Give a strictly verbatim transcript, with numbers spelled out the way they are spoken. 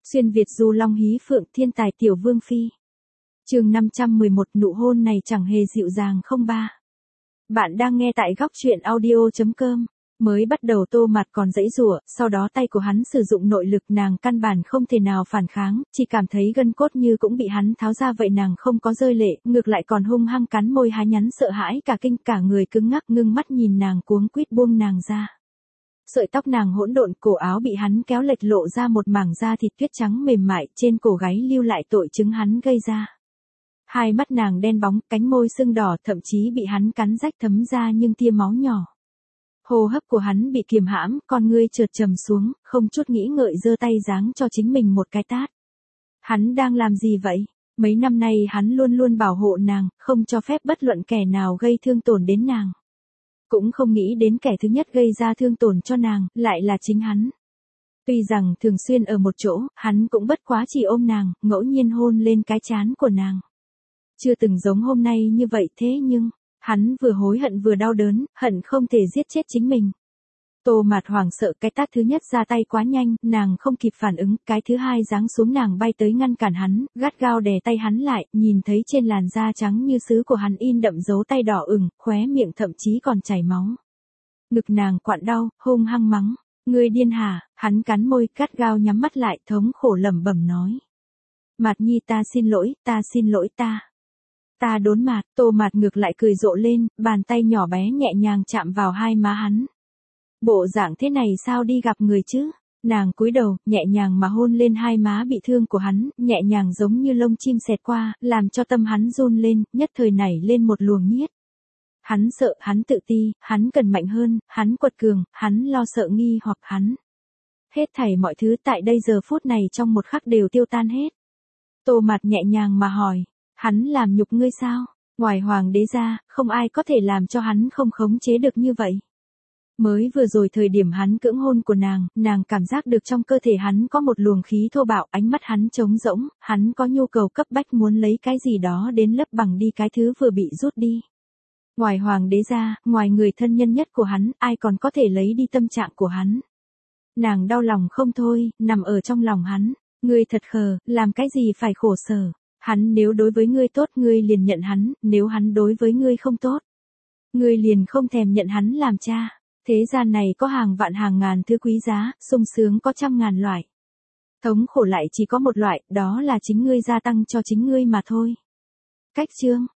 Xuyên Việt du long hí phượng thiên tài tiểu vương phi. Chương năm trăm mười một nụ hôn này chẳng hề dịu dàng không ba. Bạn đang nghe tại góc truyện audio chấm com. Mới bắt đầu Tô Mạt còn giãy giụa, sau đó tay của hắn sử dụng nội lực, nàng căn bản không thể nào phản kháng, chỉ cảm thấy gân cốt như cũng bị hắn tháo ra vậy. Nàng không có rơi lệ, ngược lại còn hung hăng cắn môi há nhắn, sợ hãi cả kinh, cả người cứng ngắc, ngưng mắt nhìn nàng, cuống quýt buông nàng ra. Sợi tóc nàng hỗn độn, cổ áo bị hắn kéo lệch, lộ ra một mảng da thịt tuyết trắng mềm mại, trên cổ gáy lưu lại tội chứng hắn gây ra. Hai mắt nàng đen bóng, cánh môi sưng đỏ, thậm chí bị hắn cắn rách thấm ra nhưng tia máu nhỏ. Hô hấp của hắn bị kiềm hãm, con ngươi chợt trầm xuống, không chút nghĩ ngợi giơ tay giáng cho chính mình một cái tát. Hắn đang làm gì vậy? Mấy năm nay hắn luôn luôn bảo hộ nàng, không cho phép bất luận kẻ nào gây thương tổn đến nàng. Cũng không nghĩ đến kẻ thứ nhất gây ra thương tổn cho nàng, lại là chính hắn. Tuy rằng thường xuyên ở một chỗ, hắn cũng bất quá chỉ ôm nàng, ngẫu nhiên hôn lên cái trán của nàng. Chưa từng giống hôm nay như vậy, thế nhưng, hắn vừa hối hận vừa đau đớn, hận không thể giết chết chính mình. Tô Mạt hoảng sợ, cái tát thứ nhất ra tay quá nhanh, nàng không kịp phản ứng, cái thứ hai giáng xuống, nàng bay tới ngăn cản hắn, gắt gao đè tay hắn lại, nhìn thấy trên làn da trắng như sứ của hắn in đậm dấu tay đỏ ửng, khóe miệng thậm chí còn chảy máu. Ngực nàng quặn đau, hung hăng mắng, ngươi điên hả? Hắn cắn môi, gắt gao nhắm mắt lại, thống khổ lẩm bẩm nói. Mạt nhi, ta xin lỗi, ta xin lỗi ta. Ta đốn Mạt. Tô Mạt ngược lại cười rộ lên, bàn tay nhỏ bé nhẹ nhàng chạm vào hai má hắn. Bộ dạng thế này sao đi gặp người chứ? Nàng cúi đầu, nhẹ nhàng mà hôn lên hai má bị thương của hắn, nhẹ nhàng giống như lông chim xẹt qua, làm cho tâm hắn run lên, nhất thời nảy lên một luồng nhiết. Hắn sợ, hắn tự ti, hắn cần mạnh hơn, hắn quật cường, hắn lo sợ nghi hoặc hắn. Hết thảy mọi thứ tại đây giờ phút này trong một khắc đều tiêu tan hết. Tô Mạt nhẹ nhàng mà hỏi, hắn làm nhục ngươi sao? Ngoài hoàng đế ra, không ai có thể làm cho hắn không khống chế được như vậy. Mới vừa rồi thời điểm hắn cưỡng hôn của nàng, nàng cảm giác được trong cơ thể hắn có một luồng khí thô bạo, ánh mắt hắn trống rỗng, hắn có nhu cầu cấp bách muốn lấy cái gì đó đến lấp bằng đi cái thứ vừa bị rút đi. Ngoài hoàng đế ra, ngoài người thân nhân nhất của hắn, ai còn có thể lấy đi tâm trạng của hắn. Nàng đau lòng không thôi, nằm ở trong lòng hắn, ngươi thật khờ, làm cái gì phải khổ sở. Hắn nếu đối với ngươi tốt, ngươi liền nhận hắn, nếu hắn đối với ngươi không tốt, ngươi liền không thèm nhận hắn làm cha. Thế gian này có hàng vạn hàng ngàn thứ quý giá, sung sướng có trăm ngàn loại. Thống khổ lại chỉ có một loại, đó là chính ngươi gia tăng cho chính ngươi mà thôi. Cách chương